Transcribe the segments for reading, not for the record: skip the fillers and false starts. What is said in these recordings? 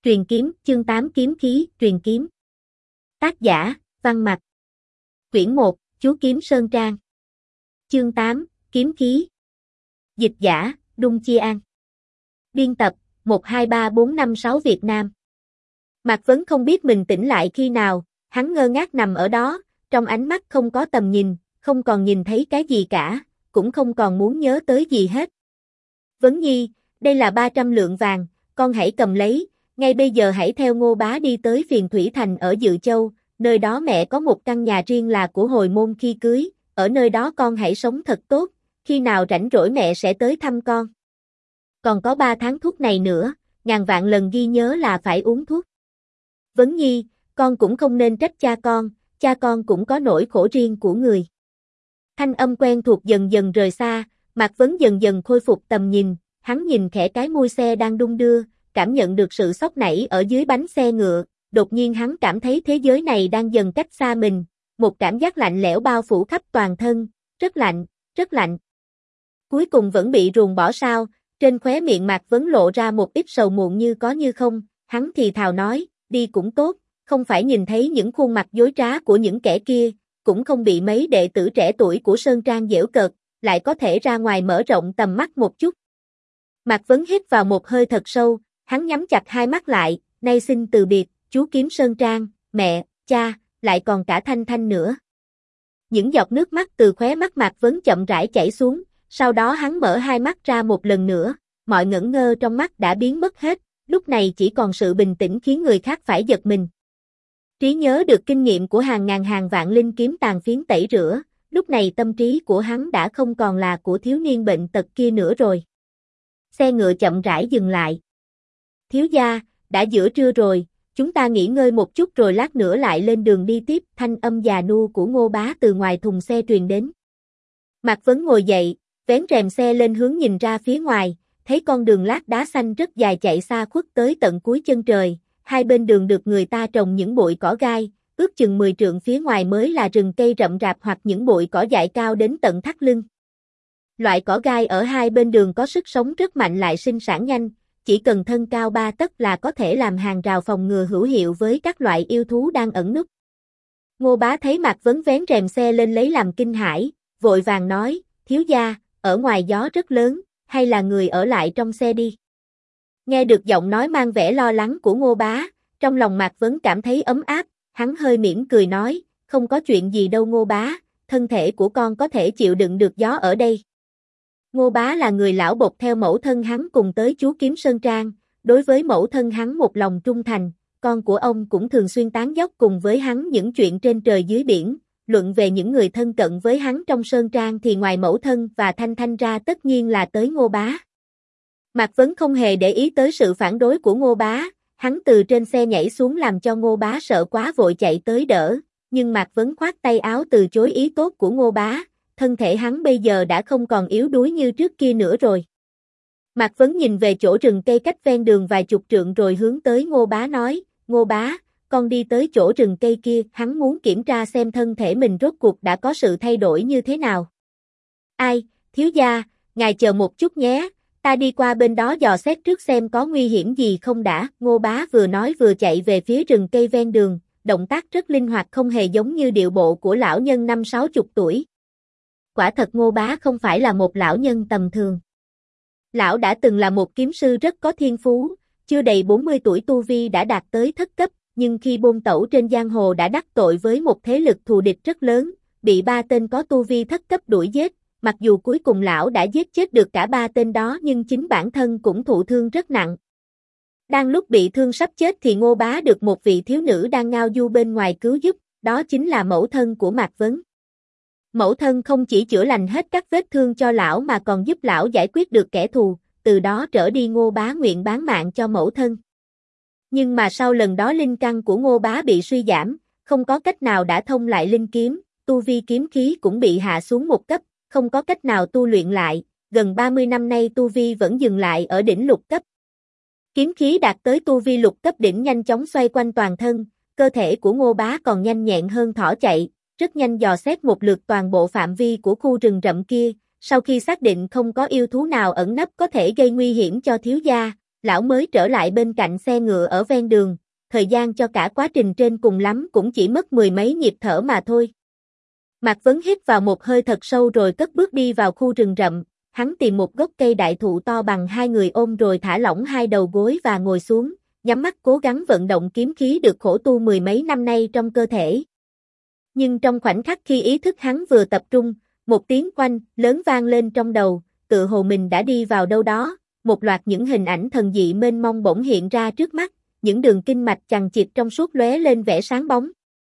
Truyền kiếm, chương 8 kiếm khí, truyền kiếm. Tác giả, Văn Mạch. Quyển 1, Chú Kiếm Sơn Trang. Chương 8, kiếm khí. Dịch giả, Đung Chi An. Biên tập, 123456 Việt Nam. Mạc Vấn không biết mình tỉnh lại khi nào, hắn ngơ ngác nằm ở đó, trong ánh mắt không có tầm nhìn, không còn nhìn thấy cái gì cả, cũng không còn muốn nhớ tới gì hết. Vấn Nhi, đây là 300 lượng vàng, con hãy cầm lấy. Ngay bây giờ hãy theo Ngô Bá đi tới Phiền Thủy Thành ở Dự Châu, nơi đó mẹ có một căn nhà riêng là của hồi môn khi cưới, ở nơi đó con hãy sống thật tốt, khi nào rảnh rỗi mẹ sẽ tới thăm con. Còn có 3 tháng thuốc này nữa, ngàn vạn lần ghi nhớ là phải uống thuốc. Vấn Nhi, con cũng không nên trách cha con cũng có nỗi khổ riêng của người. Thanh âm quen thuộc dần dần rời xa, Mạc Vấn dần dần khôi phục tầm nhìn, hắn nhìn khẽ cái mui xe đang đung đưa, cảm nhận được sự sốc nảy ở dưới bánh xe ngựa, đột nhiên hắn cảm thấy thế giới này đang dần cách xa mình, một cảm giác lạnh lẽo bao phủ khắp toàn thân, rất lạnh, rất lạnh. Cuối cùng vẫn bị ruồng bỏ sao, trên khóe miệng Mạc Vấn lộ ra một ít sầu muộn như có như không, hắn thì thào nói, đi cũng tốt, không phải nhìn thấy những khuôn mặt dối trá của những kẻ kia, cũng không bị mấy đệ tử trẻ tuổi của Sơn Trang giễu cợt, lại có thể ra ngoài mở rộng tầm mắt một chút. Mạc Vấn hít vào một hơi thật sâu, hắn nhắm chặt hai mắt lại, nay xin từ biệt, chú Kiếm Sơn Trang, mẹ, cha, lại còn cả Thanh Thanh nữa. Những giọt nước mắt từ khóe mắt Mạc Vấn chậm rãi chảy xuống, sau đó hắn mở hai mắt ra một lần nữa, mọi ngẩn ngơ trong mắt đã biến mất hết, lúc này chỉ còn sự bình tĩnh khiến người khác phải giật mình. Trí nhớ được kinh nghiệm của hàng ngàn hàng vạn linh kiếm tàn phiến tẩy rửa, lúc này tâm trí của hắn đã không còn là của thiếu niên bệnh tật kia nữa rồi. Xe ngựa chậm rãi dừng lại. Thiếu gia, đã giữa trưa rồi, chúng ta nghỉ ngơi một chút rồi lát nữa lại lên đường đi tiếp, thanh âm già nua của Ngô Bá từ ngoài thùng xe truyền đến. Mạc Vấn ngồi dậy, vén rèm xe lên hướng nhìn ra phía ngoài, thấy con đường lát đá xanh rất dài chạy xa khuất tới tận cuối chân trời, hai bên đường được người ta trồng những bụi cỏ gai, ước chừng 10 trượng phía ngoài mới là rừng cây rậm rạp hoặc những bụi cỏ dại cao đến tận thắt lưng. Loại cỏ gai ở hai bên đường có sức sống rất mạnh lại sinh sản nhanh, chỉ cần thân cao 3 tấc là có thể làm hàng rào phòng ngừa hữu hiệu với các loại yêu thú đang ẩn núp. Ngô Bá thấy Mạc Vấn vén rèm xe lên lấy làm kinh hãi, vội vàng nói, thiếu gia, ở ngoài gió rất lớn, hay là người ở lại trong xe đi. Nghe được giọng nói mang vẻ lo lắng của Ngô Bá, trong lòng Mạc Vấn cảm thấy ấm áp, hắn hơi mỉm cười nói, không có chuyện gì đâu Ngô Bá, thân thể của con có thể chịu đựng được gió ở đây. Ngô Bá là người lão bộc theo mẫu thân hắn cùng tới chú Kiếm Sơn Trang, đối với mẫu thân hắn một lòng trung thành, con của ông cũng thường xuyên tán dóc cùng với hắn những chuyện trên trời dưới biển, luận về những người thân cận với hắn trong Sơn Trang thì ngoài mẫu thân và Thanh Thanh ra tất nhiên là tới Ngô Bá. Mạc Vấn không hề để ý tới sự phản đối của Ngô Bá, hắn từ trên xe nhảy xuống làm cho Ngô Bá sợ quá vội chạy tới đỡ, nhưng Mạc Vấn khoát tay áo từ chối ý tốt của Ngô Bá. Thân thể hắn bây giờ đã không còn yếu đuối như trước kia nữa rồi. Mạc Vấn nhìn về chỗ rừng cây cách ven đường vài chục trượng rồi hướng tới Ngô Bá nói, Ngô Bá, con đi tới chỗ rừng cây kia, hắn muốn kiểm tra xem thân thể mình rốt cuộc đã có sự thay đổi như thế nào. Ai, thiếu gia, ngài chờ một chút nhé, ta đi qua bên đó dò xét trước xem có nguy hiểm gì không đã, Ngô Bá vừa nói vừa chạy về phía rừng cây ven đường, động tác rất linh hoạt không hề giống như điệu bộ của lão nhân 50-60 tuổi. Quả thật Ngô Bá không phải là một lão nhân tầm thường. Lão đã từng là một kiếm sư rất có thiên phú, chưa đầy 40 tuổi tu vi đã đạt tới thất cấp, nhưng khi bôn tẩu trên giang hồ đã đắc tội với một thế lực thù địch rất lớn, bị 3 tên có tu vi thất cấp đuổi giết, mặc dù cuối cùng lão đã giết chết được cả 3 tên đó nhưng chính bản thân cũng thụ thương rất nặng. Đang lúc bị thương sắp chết thì Ngô Bá được một vị thiếu nữ đang ngao du bên ngoài cứu giúp, đó chính là mẫu thân của Mạc Vấn. Mẫu thân không chỉ chữa lành hết các vết thương cho lão mà còn giúp lão giải quyết được kẻ thù, từ đó trở đi Ngô Bá nguyện bán mạng cho mẫu thân. Nhưng mà sau lần đó linh căn của Ngô Bá bị suy giảm, không có cách nào đã thông lại linh kiếm, tu vi kiếm khí cũng bị hạ xuống một cấp, không có cách nào tu luyện lại, gần 30 năm nay tu vi vẫn dừng lại ở đỉnh lục cấp. Kiếm khí đạt tới tu vi lục cấp đỉnh nhanh chóng xoay quanh toàn thân, cơ thể của Ngô Bá còn nhanh nhẹn hơn thỏ chạy. Rất nhanh dò xét một lượt toàn bộ phạm vi của khu rừng rậm kia, sau khi xác định không có yêu thú nào ẩn nấp có thể gây nguy hiểm cho thiếu gia, lão mới trở lại bên cạnh xe ngựa ở ven đường, thời gian cho cả quá trình trên cùng lắm cũng chỉ mất 10 mấy nhịp thở mà thôi. Mạc Vấn hít vào một hơi thật sâu rồi cất bước đi vào khu rừng rậm, hắn tìm một gốc cây đại thụ to bằng hai người ôm rồi thả lỏng hai đầu gối và ngồi xuống, nhắm mắt cố gắng vận động kiếm khí được khổ tu 10 mấy năm nay trong cơ thể. Nhưng trong khoảnh khắc khi ý thức hắn vừa tập trung, một tiếng oanh lớn vang lên trong đầu, tự hồ mình đã đi vào đâu đó, một loạt những hình ảnh thần dị mênh mông bỗng hiện ra trước mắt, những đường kinh mạch chằng chịt trong suốt lóe lên vẻ sáng bóng.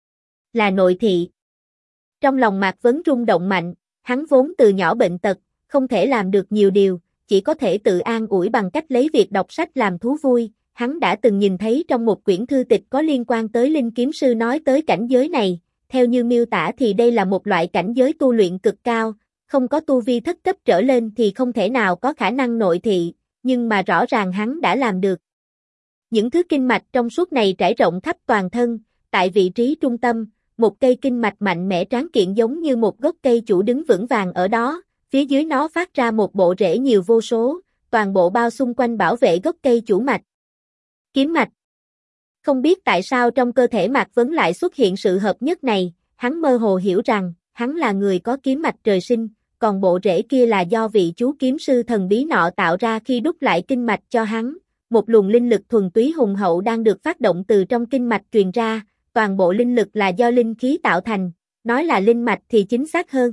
Là nội thị. Trong lòng Mạc Vấn rung động mạnh, hắn vốn từ nhỏ bệnh tật, không thể làm được nhiều điều, chỉ có thể tự an ủi bằng cách lấy việc đọc sách làm thú vui. Hắn đã từng nhìn thấy trong một quyển thư tịch có liên quan tới Linh Kiếm Sư nói tới cảnh giới này, theo như miêu tả thì đây là một loại cảnh giới tu luyện cực cao, không có tu vi thất cấp trở lên thì không thể nào có khả năng nội thị, nhưng mà rõ ràng hắn đã làm được. Những thứ kinh mạch trong suốt này trải rộng khắp toàn thân, tại vị trí trung tâm, một cây kinh mạch mạnh mẽ tráng kiện giống như một gốc cây chủ đứng vững vàng ở đó, phía dưới nó phát ra một bộ rễ nhiều vô số, toàn bộ bao xung quanh bảo vệ gốc cây chủ mạch. Kiếm mạch. Không biết tại sao trong cơ thể Mạc Vấn lại xuất hiện sự hợp nhất này, hắn mơ hồ hiểu rằng, hắn là người có kiếm mạch trời sinh, còn bộ rễ kia là do vị chú kiếm sư thần bí nọ tạo ra khi đúc lại kinh mạch cho hắn, một luồng linh lực thuần túy hùng hậu đang được phát động từ trong kinh mạch truyền ra, toàn bộ linh lực là do linh khí tạo thành, nói là linh mạch thì chính xác hơn.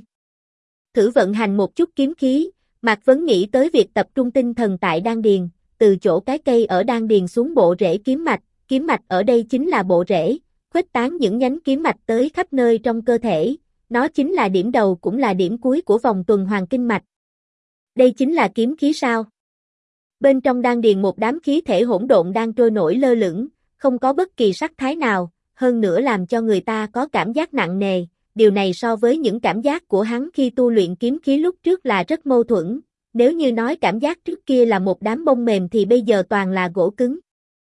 Thử vận hành một chút kiếm khí, Mạc Vấn nghĩ tới việc tập trung tinh thần tại đan điền, từ chỗ cái cây ở đan điền xuống bộ rễ kiếm mạch ở đây chính là bộ rễ, khuếch tán những nhánh kiếm mạch tới khắp nơi trong cơ thể, nó chính là điểm đầu cũng là điểm cuối của vòng tuần hoàn kinh mạch. Đây chính là kiếm khí sao? Bên trong đan điền một đám khí thể hỗn độn đang trôi nổi lơ lửng, không có bất kỳ sắc thái nào, hơn nữa làm cho người ta có cảm giác nặng nề, điều này so với những cảm giác của hắn khi tu luyện kiếm khí lúc trước là rất mâu thuẫn, nếu như nói cảm giác trước kia là một đám bông mềm thì bây giờ toàn là gỗ cứng.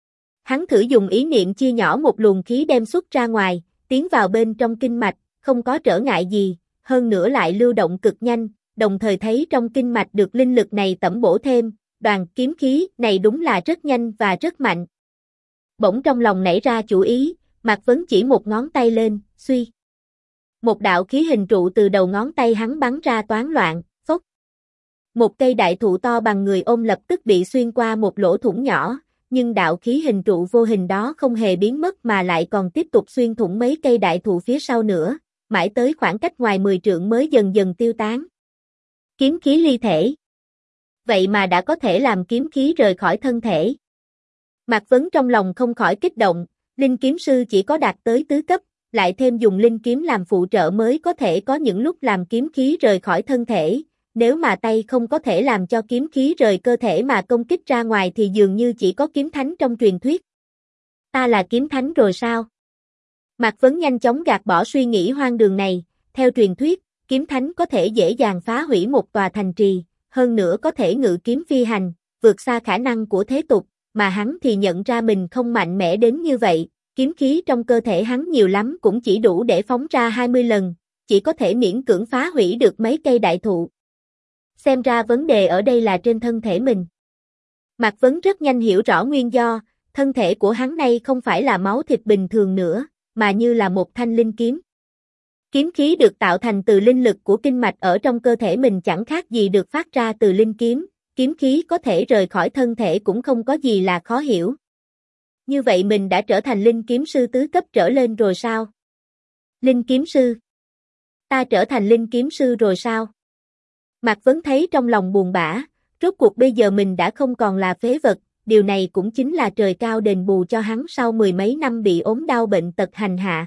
Hắn thử dùng ý niệm chia nhỏ một luồng khí đem xuất ra ngoài, tiến vào bên trong kinh mạch, không có trở ngại gì, hơn nữa lại lưu động cực nhanh, đồng thời thấy trong kinh mạch được linh lực này tẩm bổ thêm, đoàn kiếm khí này đúng là rất nhanh và rất mạnh. Bỗng trong lòng nảy ra chủ ý, Mạc Vấn chỉ một ngón tay lên, suy. Một đạo khí hình trụ từ đầu ngón tay hắn bắn ra toán loạn, phốc. Một cây đại thụ to bằng người ôm lập tức bị xuyên qua một lỗ thủng nhỏ, nhưng đạo khí hình trụ vô hình đó không hề biến mất mà lại còn tiếp tục xuyên thủng mấy cây đại thụ phía sau nữa, mãi tới khoảng cách ngoài 10 trượng mới dần dần tiêu tán. Kiếm khí ly thể. Vậy mà đã có thể làm kiếm khí rời khỏi thân thể. Mạc Vấn trong lòng không khỏi kích động, Linh Kiếm Sư chỉ có đạt tới tứ cấp, lại thêm dùng linh kiếm làm phụ trợ mới có thể có những lúc làm kiếm khí rời khỏi thân thể, nếu mà tay không có thể làm cho kiếm khí rời cơ thể mà công kích ra ngoài thì dường như chỉ có kiếm thánh trong truyền thuyết. Ta là kiếm thánh rồi sao? Mạc Vấn nhanh chóng gạt bỏ suy nghĩ hoang đường này, theo truyền thuyết, kiếm thánh có thể dễ dàng phá hủy một tòa thành trì, hơn nữa có thể ngự kiếm phi hành, vượt xa khả năng của thế tục, mà hắn thì nhận ra mình không mạnh mẽ đến như vậy, kiếm khí trong cơ thể hắn nhiều lắm cũng chỉ đủ để phóng ra 20 lần, chỉ có thể miễn cưỡng phá hủy được mấy cây đại thụ. Xem ra vấn đề ở đây là trên thân thể mình. Mạc Vấn rất nhanh hiểu rõ nguyên do, thân thể của hắn nay không phải là máu thịt bình thường nữa, mà như là một thanh linh kiếm. Kiếm khí được tạo thành từ linh lực của kinh mạch ở trong cơ thể mình chẳng khác gì được phát ra từ linh kiếm, kiếm khí có thể rời khỏi thân thể cũng không có gì là khó hiểu. Như vậy mình đã trở thành linh kiếm sư tứ cấp trở lên rồi sao? Linh kiếm sư? Ta trở thành linh kiếm sư rồi sao? Mạc Vấn thấy trong lòng buồn bã, rốt cuộc bây giờ mình đã không còn là phế vật, điều này cũng chính là trời cao đền bù cho hắn sau 10 mấy năm bị ốm đau bệnh tật hành hạ.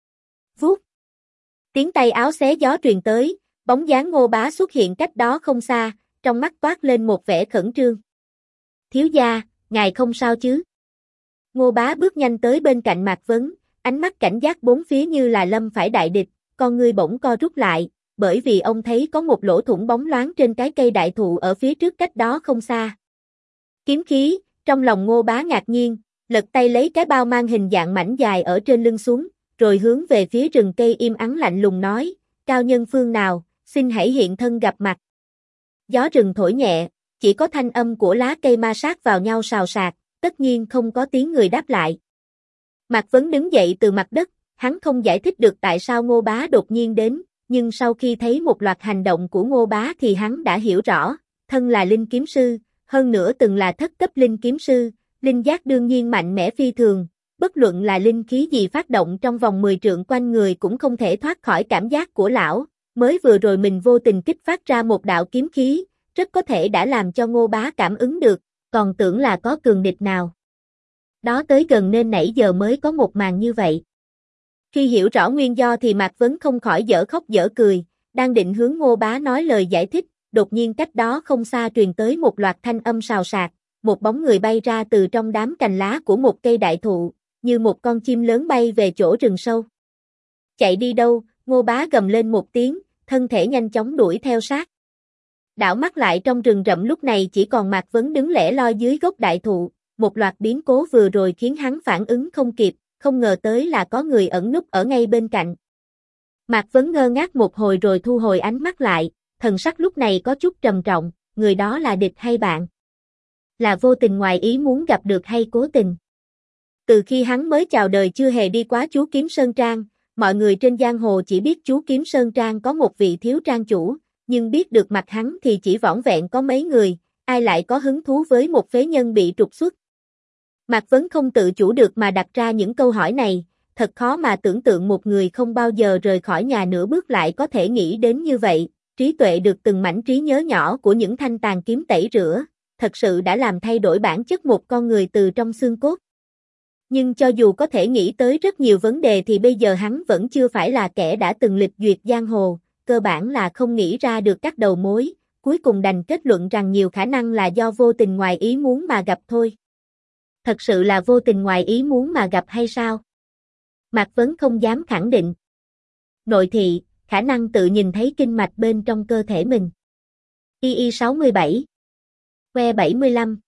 Vút. Tiếng tay áo xé gió truyền tới, bóng dáng Ngô Bá xuất hiện cách đó không xa, trong mắt toát lên một vẻ khẩn trương. Thiếu gia, ngài không sao chứ? Ngô Bá bước nhanh tới bên cạnh Mạc Vấn, ánh mắt cảnh giác bốn phía như là lâm phải đại địch, con ngươi bỗng co rút lại, bởi vì ông thấy có một lỗ thủng bóng loáng trên cái cây đại thụ ở phía trước cách đó không xa. Kiếm khí, trong lòng Ngô Bá ngạc nhiên, lật tay lấy cái bao mang hình dạng mảnh dài ở trên lưng xuống, rồi hướng về phía rừng cây im ắng lạnh lùng nói, cao nhân phương nào, xin hãy hiện thân gặp mặt. Gió rừng thổi nhẹ, Chỉ có thanh âm của lá cây ma sát vào nhau xào xạc, tất nhiên không có tiếng người đáp lại. Mạc Vấn đứng dậy từ mặt đất, hắn không giải thích được tại sao Ngô Bá đột nhiên đến, nhưng sau khi thấy một loạt hành động của Ngô Bá thì hắn đã hiểu rõ, thân là linh kiếm sư, hơn nữa từng là thất cấp linh kiếm sư, linh giác đương nhiên mạnh mẽ phi thường, bất luận là linh khí gì phát động trong vòng 10 trượng quanh người cũng không thể thoát khỏi cảm giác của lão, mới vừa rồi mình vô tình kích phát ra một đạo kiếm khí, rất có thể đã làm cho Ngô Bá cảm ứng được, còn tưởng là có cường địch nào. Đó tới gần nên nãy giờ mới có một màn như vậy. Khi hiểu rõ nguyên do thì Mạc Vấn không khỏi dở khóc dở cười, đang định hướng Ngô Bá nói lời giải thích, đột nhiên cách đó không xa truyền tới một loạt thanh âm xào xạc, một bóng người bay ra từ trong đám cành lá của một cây đại thụ, như một con chim lớn bay về chỗ rừng sâu. Chạy đi đâu, Ngô Bá gầm lên một tiếng, thân thể nhanh chóng đuổi theo sát. Đảo mắt lại trong rừng rậm lúc này chỉ còn Mạc Vấn đứng lẻ loi dưới gốc đại thụ, một loạt biến cố vừa rồi khiến hắn phản ứng không kịp, không ngờ tới là có người ẩn núp ở ngay bên cạnh. Mạc Vấn ngơ ngác một hồi rồi thu hồi ánh mắt lại, thần sắc lúc này có chút trầm trọng, người đó là địch hay bạn? Là vô tình ngoài ý muốn gặp được hay cố tình? Từ khi hắn mới chào đời chưa hề đi qua chú Kiếm Sơn Trang, mọi người trên giang hồ chỉ biết chú Kiếm Sơn Trang có một vị thiếu trang chủ, nhưng biết được mặt hắn thì chỉ vỏn vẹn có mấy người, ai lại có hứng thú với một phế nhân bị trục xuất. Mạc Vấn không tự chủ được mà đặt ra những câu hỏi này, thật khó mà tưởng tượng một người không bao giờ rời khỏi nhà nửa bước lại có thể nghĩ đến như vậy, trí tuệ được từng mảnh trí nhớ nhỏ của những thanh tàn kiếm tẩy rửa, thật sự đã làm thay đổi bản chất một con người từ trong xương cốt. Nhưng cho dù có thể nghĩ tới rất nhiều vấn đề thì bây giờ hắn vẫn chưa phải là kẻ đã từng lịch duyệt giang hồ, cơ bản là không nghĩ ra được các đầu mối, cuối cùng đành kết luận rằng nhiều khả năng là do vô tình ngoài ý muốn mà gặp thôi. Thật sự là vô tình ngoài ý muốn mà gặp hay sao? Mạc Vấn không dám khẳng định. Nội thị, khả năng tự nhìn thấy kinh mạch bên trong cơ thể mình. Y 67. Que 75.